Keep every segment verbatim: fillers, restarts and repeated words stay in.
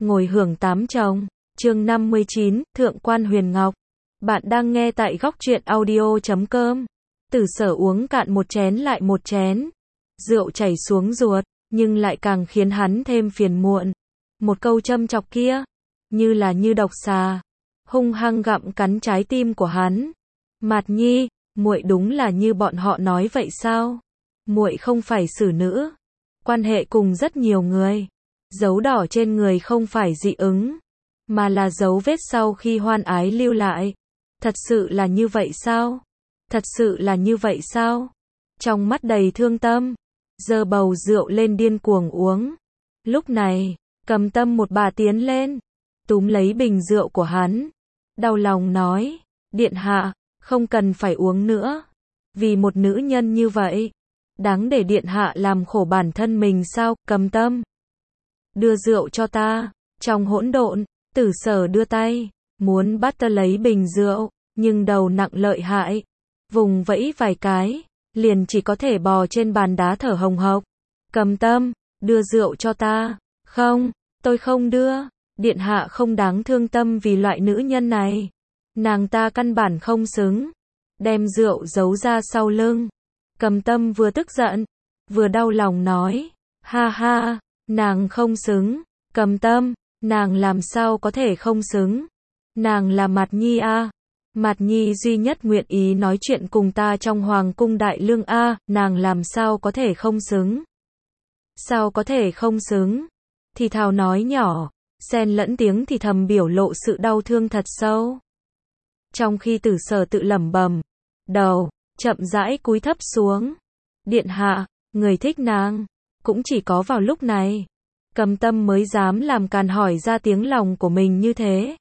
ngồi hưởng tám chồng. Chương năm mươi chín, Thượng quan Huyền Ngọc. Bạn đang nghe tại góc truyện audio chấm com. Tử Sở uống cạn một chén lại một chén. Rượu chảy xuống ruột, nhưng lại càng khiến hắn thêm phiền muộn. Một câu châm chọc kia, như là như độc xà, hung hăng gặm cắn trái tim của hắn. Mạt Nhi, muội đúng là như bọn họ nói vậy sao? Muội không phải xử nữ, quan hệ cùng rất nhiều người. Dấu đỏ trên người không phải dị ứng, mà là dấu vết sau khi hoan ái lưu lại. Thật sự là như vậy sao? Thật sự là như vậy sao? Trong mắt đầy thương tâm, giơ bầu rượu lên điên cuồng uống. Lúc này, Cầm Tâm một bà tiến lên, túm lấy bình rượu của hắn, đau lòng nói, điện hạ, không cần phải uống nữa. Vì một nữ nhân như vậy, đáng để điện hạ làm khổ bản thân mình sao? Cầm Tâm, đưa rượu cho ta. Trong hỗn độn, Tử Sở đưa tay, muốn bắt ta lấy bình rượu, nhưng đầu nặng lợi hại, vùng vẫy vài cái, liền chỉ có thể bò trên bàn đá thở hồng hộc. Cầm Tâm, đưa rượu cho ta. Không, tôi không đưa. Điện hạ không đáng thương tâm vì loại nữ nhân này. Nàng ta căn bản không xứng. Đem rượu giấu ra sau lưng. Cầm Tâm vừa tức giận, vừa đau lòng nói, ha ha, nàng không xứng. Cầm Tâm, nàng làm sao có thể không xứng? Nàng là Mạt Nhi a. Mạt Nhi duy nhất nguyện ý nói chuyện cùng ta trong Hoàng cung Đại Lương a, nàng làm sao có thể không xứng? Sao có thể không xứng? Thì thào nói nhỏ, xen lẫn tiếng thì thầm biểu lộ sự đau thương thật sâu. Trong khi Tử Sở tự lẩm bẩm, đầu chậm rãi cúi thấp xuống. Điện hạ, người thích nàng. Cũng chỉ có vào lúc này, Cầm Tâm mới dám làm càn hỏi ra tiếng lòng của mình như thế.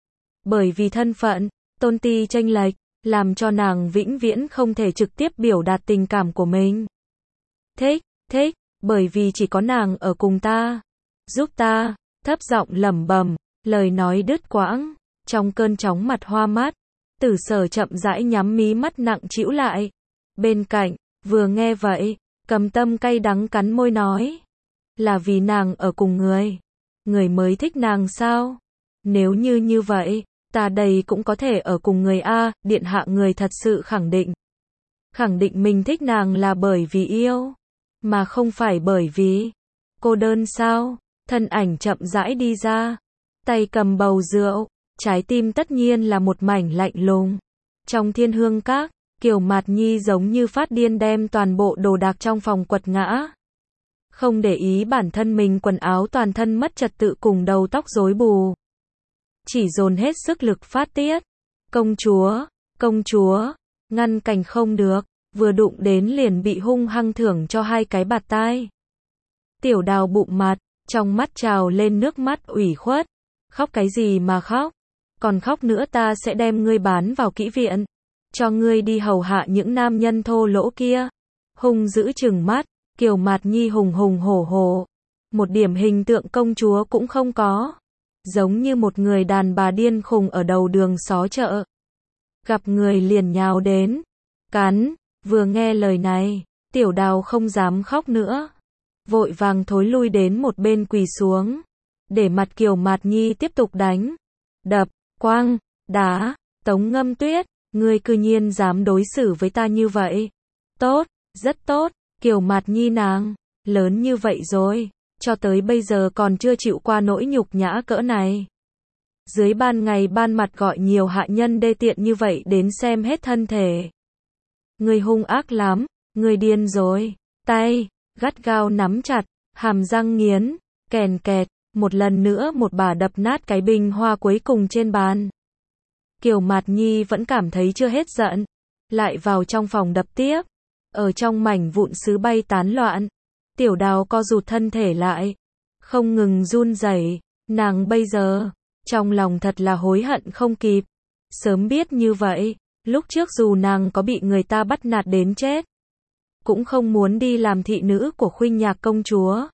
Bởi vì thân phận, tôn ti chênh lệch, làm cho nàng vĩnh viễn không thể trực tiếp biểu đạt tình cảm của mình. Thích, thích, bởi vì chỉ có nàng ở cùng ta. Giúp ta, thấp giọng lẩm bẩm, lời nói đứt quãng, trong cơn chóng mặt hoa mắt, Tử Sở chậm rãi nhắm mí mắt nặng trĩu lại. Bên cạnh, vừa nghe vậy, Cầm Tâm cay đắng cắn môi nói, là vì nàng ở cùng người, người mới thích nàng sao? Nếu như như vậy, ta đây cũng có thể ở cùng người a. Điện hạ người thật sự khẳng định. Khẳng định mình thích nàng là bởi vì yêu, mà không phải bởi vì cô đơn sao? Thân ảnh chậm rãi đi ra, tay cầm bầu rượu, trái tim tất nhiên là một mảnh lạnh lùng. Trong Thiên Hương Các, Kiều Mạt Nhi giống như phát điên đem toàn bộ đồ đạc trong phòng quật ngã. Không để ý bản thân mình quần áo toàn thân mất trật tự cùng đầu tóc rối bù. Chỉ dồn hết sức lực phát tiết. Công chúa, công chúa, ngăn cản không được, vừa đụng đến liền bị hung hăng thưởng cho hai cái bạt tai. Tiểu Đào bụng mặt, trong mắt trào lên nước mắt ủy khuất. Khóc cái gì mà khóc? Còn khóc nữa ta sẽ đem ngươi bán vào kỹ viện, cho ngươi đi hầu hạ những nam nhân thô lỗ kia. Hung dữ trừng mắt, Kiều Mạt Nhi hùng hùng hổ hổ, một điểm hình tượng công chúa cũng không có, giống như một người đàn bà điên khùng ở đầu đường xó chợ. Gặp người liền nhào đến, cắn. Vừa nghe lời này, Tiểu Đào không dám khóc nữa, vội vàng thối lui đến một bên quỳ xuống, để mặt Kiều Mạt Nhi tiếp tục đánh, đập, quăng, đá. Tống Ngâm Tuyết, ngươi cư nhiên dám đối xử với ta như vậy. Tốt, rất tốt. Kiều Mạt Nhi nàng, lớn như vậy rồi, cho tới bây giờ còn chưa chịu qua nỗi nhục nhã cỡ này. Dưới ban ngày ban mặt gọi nhiều hạ nhân đê tiện như vậy đến xem hết thân thể. Ngươi hung ác lắm, ngươi điên rồi. Tay, gắt gao nắm chặt, hàm răng nghiến, kèn kẹt, một lần nữa một bà đập nát cái bình hoa cuối cùng trên bàn. Kiều Mạt Nhi vẫn cảm thấy chưa hết giận, lại vào trong phòng đập tiếp. Ở trong mảnh vụn sứ bay tán loạn, Tiểu Đào co rụt thân thể lại, không ngừng run rẩy. Nàng bây giờ, trong lòng thật là hối hận không kịp. Sớm biết như vậy, lúc trước dù nàng có bị người ta bắt nạt đến chết, cũng không muốn đi làm thị nữ của Khuynh Nhạc công chúa.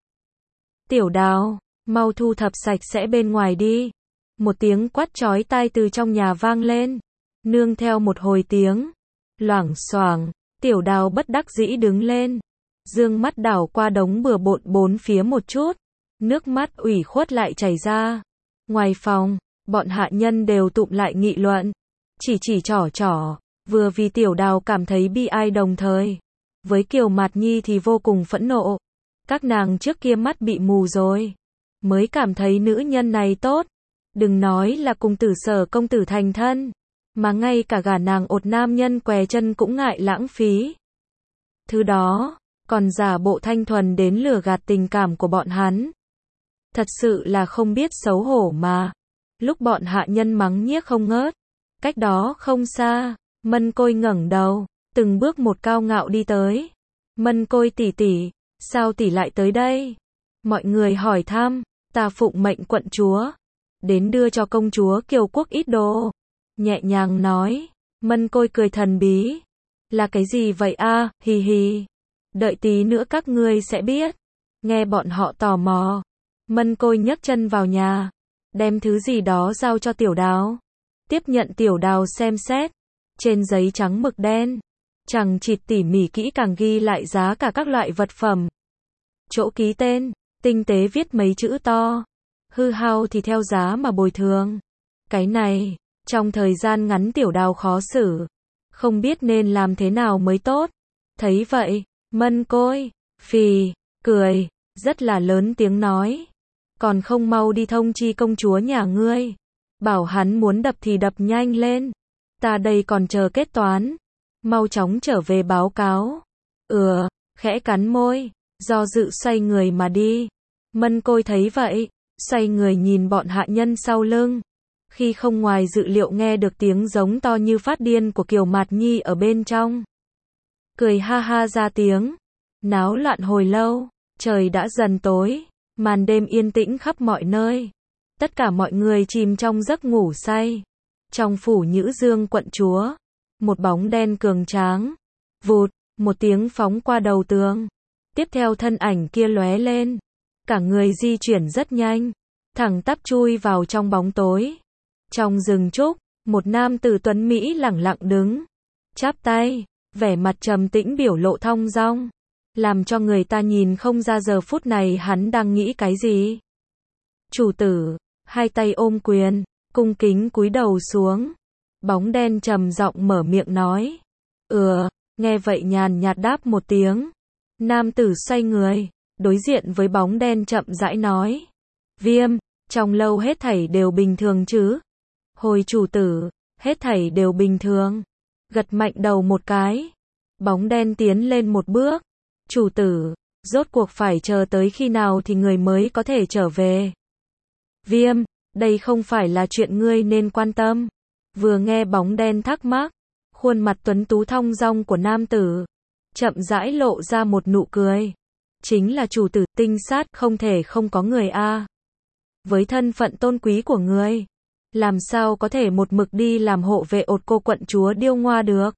Tiểu Đào, mau thu thập sạch sẽ bên ngoài đi. Một tiếng quát chói tai từ trong nhà vang lên, nương theo một hồi tiếng loảng xoảng. Tiểu Đào bất đắc dĩ đứng lên, dương mắt đảo qua đống bừa bộn bốn phía một chút, Nước mắt ủy khuất lại chảy ra. Ngoài phòng, bọn hạ nhân đều tụm lại nghị luận. Chỉ chỉ trỏ trỏ, vừa vì Tiểu Đào cảm thấy bi ai đồng thời. Với Kiều Mạt Nhi thì vô cùng phẫn nộ. Các nàng trước kia mắt bị mù rồi. Mới cảm thấy nữ nhân này tốt. Đừng nói là cùng Tử Sở công tử thành thân. Mà ngay cả gả nàng ột nam nhân què chân cũng ngại lãng phí. Thứ đó, còn giả bộ thanh thuần đến lừa gạt tình cảm của bọn hắn. Thật sự là không biết xấu hổ mà. Lúc bọn hạ nhân mắng nhiếc không ngớt. Cách đó không xa, Mân Côi ngẩng đầu, từng bước một cao ngạo đi tới. Mân Côi tỷ tỷ, sao tỷ lại tới đây? Mọi người hỏi thăm, ta phụng mệnh quận chúa. Đến đưa cho công chúa Kiều Quốc ít đồ. Nhẹ nhàng nói, Mân Côi cười thần bí. Là cái gì vậy a? Hì hì. Đợi tí nữa các ngươi sẽ biết. Nghe bọn họ tò mò. Mân Côi nhấc chân vào nhà. Đem thứ gì đó giao cho Tiểu Đào. Tiếp nhận Tiểu Đào xem xét. Trên giấy trắng mực đen. Chằng chịt tỉ mỉ kỹ càng ghi lại giá cả các loại vật phẩm. Chỗ ký tên, tinh tế viết mấy chữ to. Hư hao thì theo giá mà bồi thường. Cái này, trong thời gian ngắn Tiểu Đào khó xử. Không biết nên làm thế nào mới tốt. Thấy vậy, Mân Côi, phì, cười, rất là lớn tiếng nói. Còn không mau đi thông chi công chúa nhà ngươi. Bảo hắn muốn đập thì đập nhanh lên. Ta đây còn chờ kết toán. Mau chóng trở về báo cáo. Ừ, khẽ cắn môi, do dự xoay người mà đi. Mân Côi thấy vậy, xoay người nhìn bọn hạ nhân sau lưng. Khi không ngoài dự liệu nghe được tiếng giống to như phát điên của Kiều Mạt Nhi ở bên trong. Cười ha ha ra tiếng. Náo loạn hồi lâu, trời đã dần tối, màn đêm yên tĩnh khắp mọi nơi. Tất cả mọi người chìm trong giấc ngủ say. Trong phủ Nhữ Dương quận chúa, một bóng đen cường tráng, vụt, một tiếng phóng qua đầu tường. Tiếp theo thân ảnh kia lóe lên, cả người di chuyển rất nhanh, thẳng tắp chui vào trong bóng tối. Trong rừng trúc, một nam tử tuấn mỹ lẳng lặng đứng, chắp tay, vẻ mặt trầm tĩnh biểu lộ thong dong, làm cho người ta nhìn không ra giờ phút này hắn đang nghĩ cái gì. Chủ tử, hai tay ôm quyền, cung kính cúi đầu xuống. Bóng đen trầm giọng mở miệng nói. Ừ, nghe vậy nhàn nhạt đáp một tiếng. Nam tử xoay người, đối diện với bóng đen chậm rãi nói. Viêm, trong lâu hết thảy đều bình thường chứ? Hồi chủ tử, hết thảy đều bình thường. Gật mạnh đầu một cái. Bóng đen tiến lên một bước. Chủ tử, rốt cuộc phải chờ tới khi nào thì người mới có thể trở về? Viêm, đây không phải là chuyện ngươi nên quan tâm. Vừa nghe bóng đen thắc mắc, khuôn mặt tuấn tú thong dong của nam tử chậm rãi lộ ra một nụ cười. Chính là chủ tử, tinh sát, không thể không có người a. Với thân phận tôn quý của ngươi, làm sao có thể một mực đi làm hộ vệ ột cô quận chúa điêu ngoa được.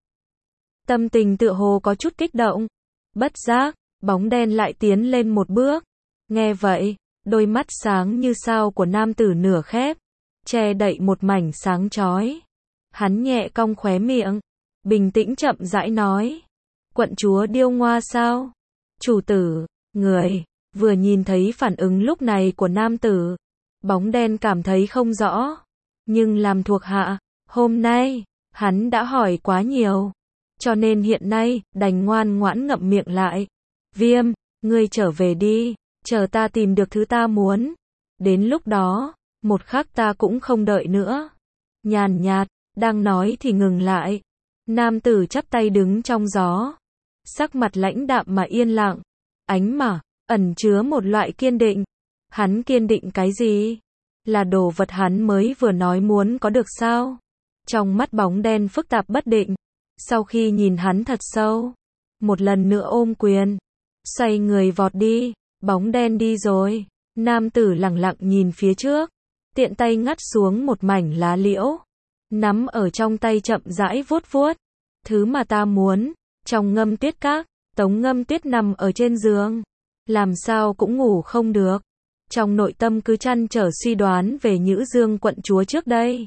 Tâm tình tựa hồ có chút kích động. Bất giác, bóng đen lại tiến lên một bước. Nghe vậy, đôi mắt sáng như sao của nam tử nửa khép, che đậy một mảnh sáng chói. Hắn nhẹ cong khóe miệng, bình tĩnh chậm rãi nói. Quận chúa điêu ngoa sao? Chủ tử, người, vừa nhìn thấy phản ứng lúc này của nam tử, bóng đen cảm thấy không rõ. Nhưng làm thuộc hạ, hôm nay, hắn đã hỏi quá nhiều. Cho nên hiện nay, đành ngoan ngoãn ngậm miệng lại. Viêm, ngươi trở về đi, chờ ta tìm được thứ ta muốn. Đến lúc đó, một khắc ta cũng không đợi nữa. Nhàn nhạt, đang nói thì ngừng lại. Nam tử chắp tay đứng trong gió. Sắc mặt lãnh đạm mà yên lặng. Ánh mà, ẩn chứa một loại kiên định. Hắn kiên định cái gì? Là đồ vật hắn mới vừa nói muốn có được sao? Trong mắt bóng đen phức tạp bất định. Sau khi nhìn hắn thật sâu, một lần nữa ôm quyền, xoay người vọt đi. Bóng đen đi rồi. Nam tử lặng lặng nhìn phía trước, tiện tay ngắt xuống một mảnh lá liễu, nắm ở trong tay chậm rãi vuốt vuốt. Thứ mà ta muốn. Trong Ngâm Tuyết Các, Tống Ngâm Tuyết nằm ở trên giường, làm sao cũng ngủ không được. Trong nội tâm cứ trăn trở suy đoán về Nhữ Dương quận chúa trước đây.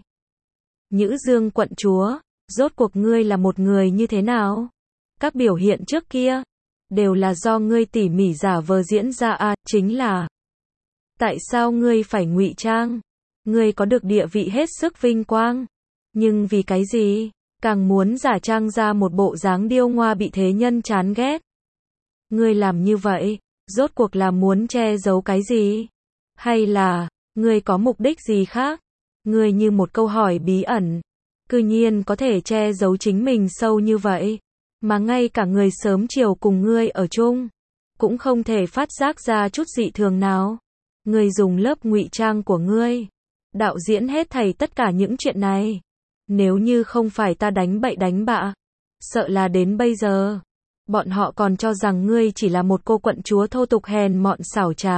Nhữ Dương quận chúa, rốt cuộc ngươi là một người như thế nào? Các biểu hiện trước kia đều là do ngươi tỉ mỉ giả vờ diễn ra à, chính là Tại sao ngươi phải ngụy trang? Ngươi có được địa vị hết sức vinh quang. Nhưng vì cái gì? Càng muốn giả trang ra một bộ dáng điêu ngoa bị thế nhân chán ghét. Ngươi làm như vậy, rốt cuộc là muốn che giấu cái gì? Hay là, ngươi có mục đích gì khác? Ngươi như một câu hỏi bí ẩn. Cư nhiên có thể che giấu chính mình sâu như vậy. Mà ngay cả người sớm chiều cùng ngươi ở chung, cũng không thể phát giác ra chút dị thường nào. Ngươi dùng lớp ngụy trang của ngươi, đạo diễn hết thảy tất cả những chuyện này. Nếu như không phải ta đánh bậy đánh bạ, sợ là đến bây giờ, bọn họ còn cho rằng ngươi chỉ là một cô quận chúa thô tục hèn mọn xảo trá.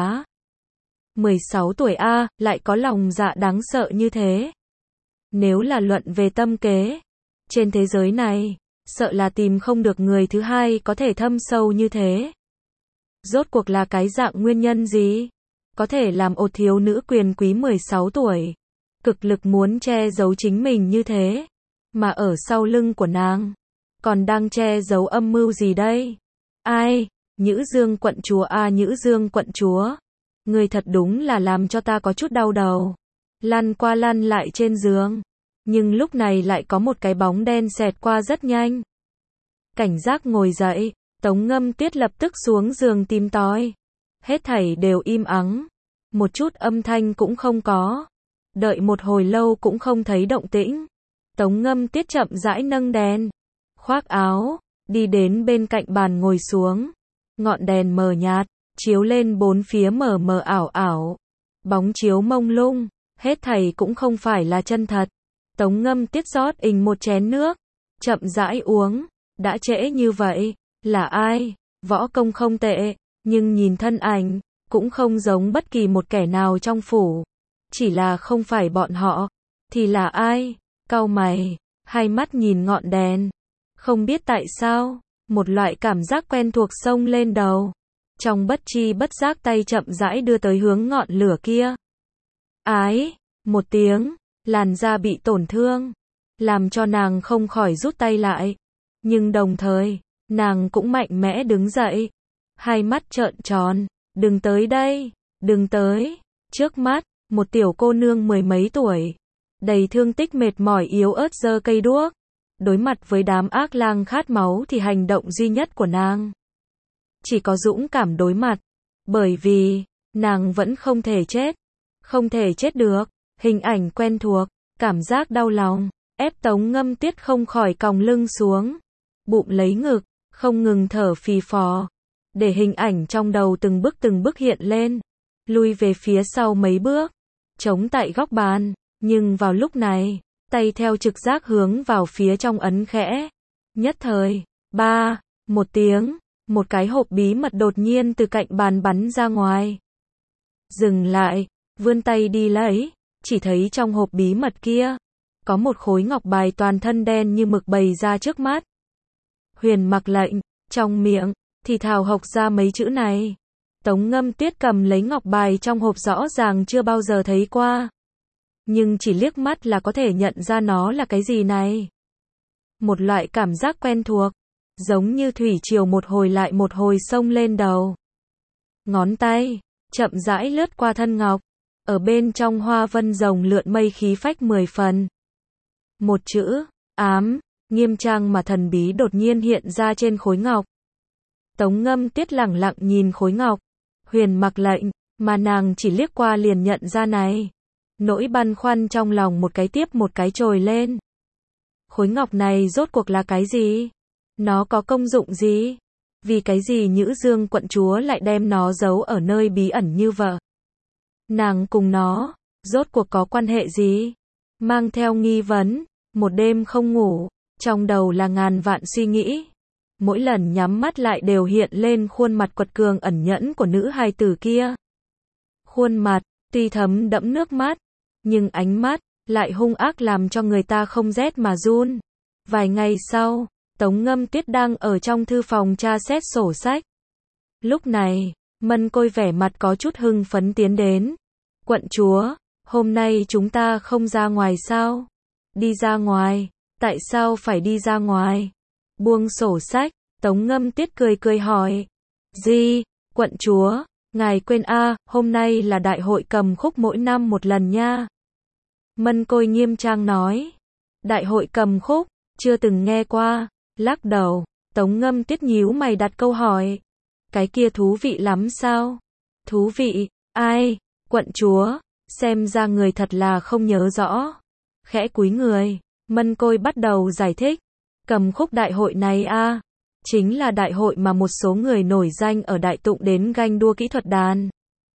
mười sáu tuổi a, lại có lòng dạ đáng sợ như thế. Nếu là luận về tâm kế, trên thế giới này, sợ là tìm không được người thứ hai có thể thâm sâu như thế. Rốt cuộc là cái dạng nguyên nhân gì? Có thể làm một thiếu nữ quyền quý mười sáu tuổi, cực lực muốn che giấu chính mình như thế, mà ở sau lưng của nàng, còn đang che giấu âm mưu gì đây? Ai? Nhữ Dương quận chúa à Nhữ Dương quận chúa. Người thật đúng là làm cho ta có chút đau đầu. Lăn qua lăn lại trên giường. Nhưng lúc này lại có một cái bóng đen xẹt qua rất nhanh. Cảnh giác ngồi dậy, Tống Ngâm Tuyết lập tức xuống giường tìm tòi. Hết thảy đều im ắng. Một chút âm thanh cũng không có. Đợi một hồi lâu cũng không thấy động tĩnh. Tống Ngâm Tuyết chậm rãi nâng đèn, khoác áo, đi đến bên cạnh bàn ngồi xuống. Ngọn đèn mờ nhạt, chiếu lên bốn phía mờ mờ ảo ảo. Bóng chiếu mông lung, hết thảy cũng không phải là chân thật. Tống Ngâm Tuyết rót ình một chén nước, chậm rãi uống. Đã trễ như vậy, là ai? Võ công không tệ, nhưng nhìn thân ảnh, cũng không giống bất kỳ một kẻ nào trong phủ. Chỉ là không phải bọn họ, thì là ai? Cau mày, hai mắt nhìn ngọn đèn. Không biết tại sao, một loại cảm giác quen thuộc xông lên đầu. Trong bất chi bất giác tay chậm rãi đưa tới hướng ngọn lửa kia. Ái, một tiếng, làn da bị tổn thương, làm cho nàng không khỏi rút tay lại. Nhưng đồng thời, nàng cũng mạnh mẽ đứng dậy. Hai mắt trợn tròn, đừng tới đây, đừng tới. Trước mắt, một tiểu cô nương mười mấy tuổi, đầy thương tích mệt mỏi yếu ớt giơ cây đuốc. Đối mặt với đám ác lang khát máu thì hành động duy nhất của nàng chỉ có dũng cảm đối mặt. Bởi vì, nàng vẫn không thể chết. Không thể chết được. Hình ảnh quen thuộc, cảm giác đau lòng, ép Tống Ngâm Tuyết không khỏi còng lưng xuống. Bụng lấy ngực, không ngừng thở phì phò. Để hình ảnh trong đầu từng bước từng bước hiện lên. Lui về phía sau mấy bước. Chống tại góc bàn. Nhưng vào lúc này, tay theo trực giác hướng vào phía trong ấn khẽ. Nhất thời, ba, một tiếng, một cái hộp bí mật đột nhiên từ cạnh bàn bắn ra ngoài. Dừng lại, vươn tay đi lấy, chỉ thấy trong hộp bí mật kia, có một khối ngọc bài toàn thân đen như mực bày ra trước mắt. Huyền Mặc lệnh, trong miệng, thì thào hộc ra mấy chữ này. Tống Ngâm Tuyết cầm lấy ngọc bài trong hộp rõ ràng chưa bao giờ thấy qua. Nhưng chỉ liếc mắt là có thể nhận ra nó là cái gì này. Một loại cảm giác quen thuộc, giống như thủy triều một hồi lại một hồi xông lên đầu. Ngón tay, chậm rãi lướt qua thân ngọc, ở bên trong hoa vân rồng lượn mây khí phách mười phần. Một chữ, ám, nghiêm trang mà thần bí đột nhiên hiện ra trên khối ngọc. Tống Ngâm Tuyết lẳng lặng nhìn khối ngọc, Huyền Mặc lệnh, mà nàng chỉ liếc qua liền nhận ra này. Nỗi băn khoăn trong lòng một cái tiếp một cái trồi lên. Khối ngọc này rốt cuộc là cái gì? Nó có công dụng gì? Vì cái gì Nhữ Dương quận chúa lại đem nó giấu ở nơi bí ẩn như vậy? Nàng cùng nó, rốt cuộc có quan hệ gì? Mang theo nghi vấn, một đêm không ngủ, trong đầu là ngàn vạn suy nghĩ. Mỗi lần nhắm mắt lại đều hiện lên khuôn mặt quật cường ẩn nhẫn của nữ hài tử kia. Khuôn mặt, tuy thấm đẫm nước mắt, nhưng ánh mắt, lại hung ác làm cho người ta không rét mà run. Vài ngày sau, Tống Ngâm Tuyết đang ở trong thư phòng tra xét sổ sách. Lúc này, Mân Côi vẻ mặt có chút hưng phấn tiến đến. Quận chúa, hôm nay chúng ta không ra ngoài sao? Đi ra ngoài, tại sao phải đi ra ngoài? Buông sổ sách, Tống Ngâm Tuyết cười cười hỏi. Gì, quận chúa, ngài quên a, hôm nay là đại hội cầm khúc mỗi năm một lần nha. Mân Côi nghiêm trang nói. Đại hội cầm khúc, chưa từng nghe qua, lắc đầu. Tống Ngâm Tuyết nhíu mày đặt câu hỏi. Cái kia thú vị lắm sao? Thú vị, ai? Quận chúa, xem ra người thật là không nhớ rõ. Khẽ cúi người, Mân Côi bắt đầu giải thích. Cầm khúc đại hội này a, chính là đại hội mà một số người nổi danh ở Đại Tụng đến ganh đua kỹ thuật đàn.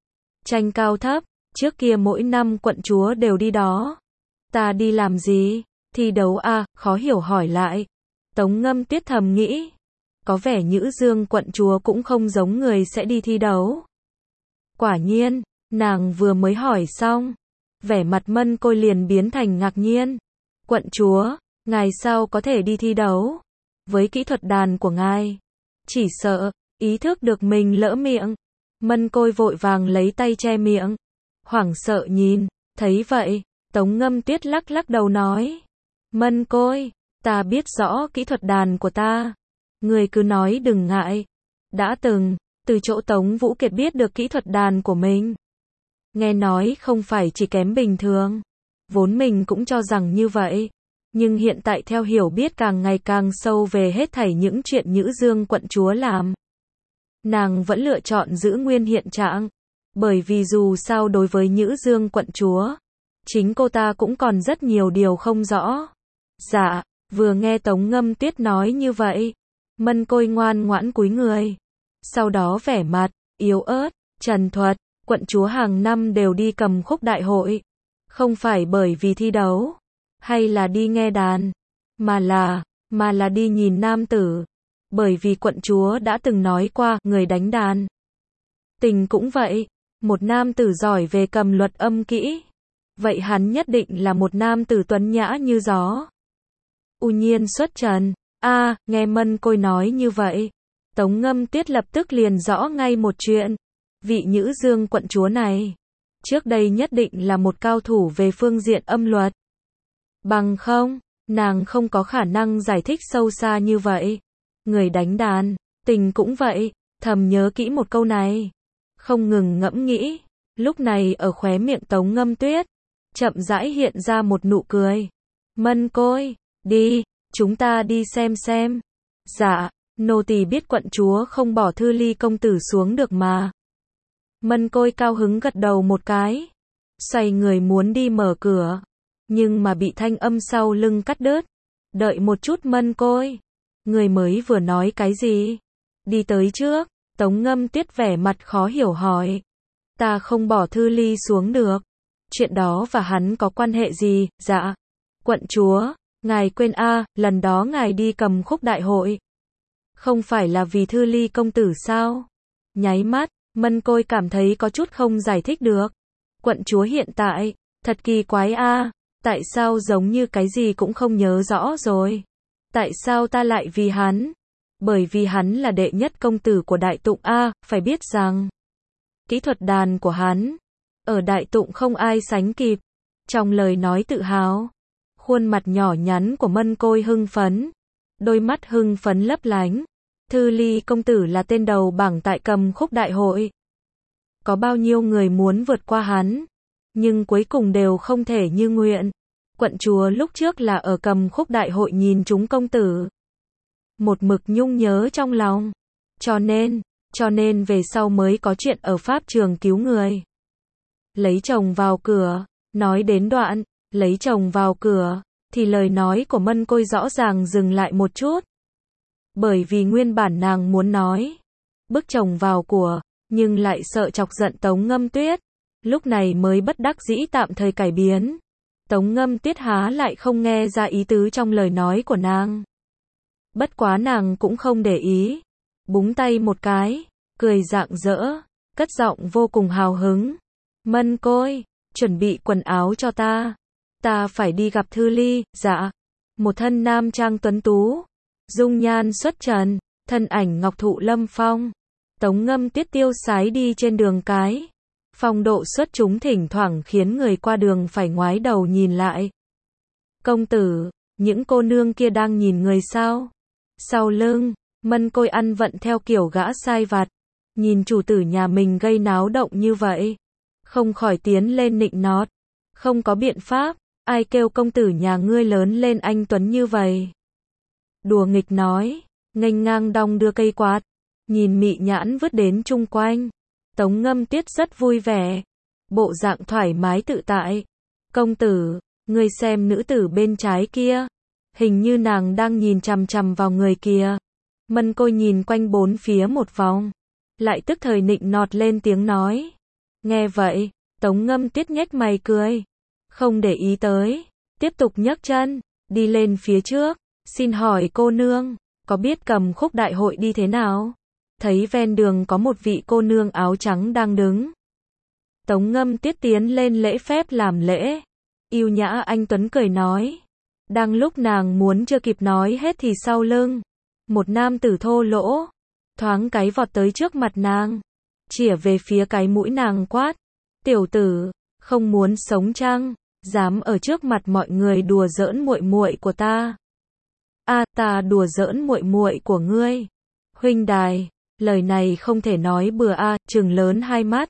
Tranh cao thấp, trước kia mỗi năm quận chúa đều đi đó. Ta đi làm gì? Thi đấu a, khó hiểu hỏi lại. Tống Ngâm Tuyết thầm nghĩ. Có vẻ Nhữ Dương quận chúa cũng không giống người sẽ đi thi đấu. Quả nhiên, nàng vừa mới hỏi xong. Vẻ mặt Mân Côi liền biến thành ngạc nhiên. Quận chúa, ngài sao có thể đi thi đấu? Với kỹ thuật đàn của ngài. Chỉ sợ, ý thức được mình lỡ miệng. Mân Côi vội vàng lấy tay che miệng. Hoảng sợ nhìn, thấy vậy, Tống Ngâm Tuyết lắc lắc đầu nói. Mân Côi, ta biết rõ kỹ thuật đàn của ta. Người cứ nói đừng ngại. Đã từng, từ chỗ Tống Vũ Kiệt biết được kỹ thuật đàn của mình. Nghe nói không phải chỉ kém bình thường. Vốn mình cũng cho rằng như vậy. Nhưng hiện tại theo hiểu biết càng ngày càng sâu về hết thảy những chuyện Nhữ Dương quận chúa làm. Nàng vẫn lựa chọn giữ nguyên hiện trạng. Bởi vì dù sao đối với Nhữ Dương quận chúa, chính cô ta cũng còn rất nhiều điều không rõ. Dạ, vừa nghe Tống Ngâm Tuyết nói như vậy, Mân Côi ngoan ngoãn cúi người. Sau đó vẻ mặt, yếu ớt, trần thuật, quận chúa hàng năm đều đi cầm khúc đại hội. Không phải bởi vì thi đấu, hay là đi nghe đàn, mà là, mà là đi nhìn nam tử. Bởi vì quận chúa đã từng nói qua, người đánh đàn. Tình cũng vậy, một nam tử giỏi về cầm luật âm kỹ. Vậy hắn nhất định là một nam tử tuấn nhã như gió. U nhiên xuất trần. A, à, nghe Mân Côi nói như vậy. Tống Ngâm Tuyết lập tức liền rõ ngay một chuyện. Vị Nhữ Dương quận chúa này, trước đây nhất định là một cao thủ về phương diện âm luật. Bằng không, nàng không có khả năng giải thích sâu xa như vậy. Người đánh đàn, tình cũng vậy, thầm nhớ kỹ một câu này. Không ngừng ngẫm nghĩ, lúc này ở khóe miệng Tống Ngâm Tuyết, chậm rãi hiện ra một nụ cười. Mân Côi, đi, chúng ta đi xem xem. Dạ, nô tỳ biết quận chúa không bỏ Thư Ly công tử xuống được mà. Mân Côi cao hứng gật đầu một cái. Xoay người muốn đi mở cửa. Nhưng mà bị thanh âm sau lưng cắt đứt. Đợi một chút Mân Côi. Người mới vừa nói cái gì? Đi tới trước. Tống Ngâm Tuyết vẻ mặt khó hiểu hỏi. Ta không bỏ Thư Ly xuống được. Chuyện đó và hắn có quan hệ gì? Dạ. Quận chúa, ngài quên a, à, lần đó ngài đi cầm khúc đại hội. Không phải là vì Thư Ly công tử sao? Nháy mắt, Mân Côi cảm thấy có chút không giải thích được. Quận chúa hiện tại, thật kỳ quái a, à, tại sao giống như cái gì cũng không nhớ rõ rồi? Tại sao ta lại vì hắn? Bởi vì hắn là đệ nhất công tử của Đại Tụng a, à, phải biết rằng kỹ thuật đàn của hắn ở Đại Tụng không ai sánh kịp. Trong lời nói tự hào, khuôn mặt nhỏ nhắn của Mân Côi hưng phấn, đôi mắt hưng phấn lấp lánh. Thư Ly công tử là tên đầu bảng tại cầm khúc đại hội. Có bao nhiêu người muốn vượt qua hắn, nhưng cuối cùng đều không thể như nguyện. Quận chúa lúc trước là ở cầm khúc đại hội nhìn chúng công tử. Một mực nhung nhớ trong lòng. Cho nên, cho nên về sau mới có chuyện ở pháp trường cứu người. Lấy chồng vào cửa, nói đến đoạn, lấy chồng vào cửa, thì lời nói của Mân Côi rõ ràng dừng lại một chút. Bởi vì nguyên bản nàng muốn nói, bức chồng vào của, nhưng lại sợ chọc giận Tống Ngâm Tuyết. Lúc này mới bất đắc dĩ tạm thời cải biến. Tống Ngâm Tuyết há lại không nghe ra ý tứ trong lời nói của nàng. Bất quá nàng cũng không để ý. Búng tay một cái, cười rạng rỡ, cất giọng vô cùng hào hứng. Mân Côi, chuẩn bị quần áo cho ta. Ta phải đi gặp Thư Ly. Dạ. Một thân nam trang tuấn tú, dung nhan xuất trần, thân ảnh ngọc thụ lâm phong. Tống Ngâm Tuyết tiêu sái đi trên đường cái. Phong độ xuất chúng thỉnh thoảng khiến người qua đường phải ngoái đầu nhìn lại. Công tử, những cô nương kia đang nhìn người sao? Sau lưng, Mân Côi ăn vận theo kiểu gã sai vặt. nhìn chủ tử nhà mình gây náo động như vậy, không khỏi tiến lên nịnh nọt. Không có biện pháp, ai kêu công tử nhà ngươi lớn lên anh tuấn như vậy. Đùa nghịch nói, nghênh ngang đong đưa cây quạt, nhìn mị nhãn vứt đến chung quanh. Tống Ngâm Tuyết rất vui vẻ, bộ dạng thoải mái tự tại. Công tử, ngươi xem nữ tử bên trái kia, hình như nàng đang nhìn chằm chằm vào người kia. Mân Côi nhìn quanh bốn phía một vòng, lại tức thời nịnh nọt lên tiếng nói. Nghe vậy, Tống Ngâm Tuyết nhếch mày cười, không để ý tới, tiếp tục nhấc chân, đi lên phía trước. Xin hỏi cô nương, có biết cầm khúc đại hội đi thế nào? Thấy ven đường có một vị cô nương áo trắng đang đứng. Tống Ngâm Tuyết tiến lên lễ phép làm lễ. Yêu nhã anh tuấn cười nói. Đang lúc nàng muốn chưa kịp nói hết thì sau lưng, một nam tử thô lỗ, thoáng cái vọt tới trước mặt nàng, chĩa về phía cái mũi nàng quát. Tiểu tử, không muốn sống chăng? Dám ở trước mặt mọi người đùa giỡn muội muội của ta. A, à, ta đùa giỡn muội muội của ngươi. Huynh đài, lời này không thể nói bừa a, à, trừng lớn hai mắt.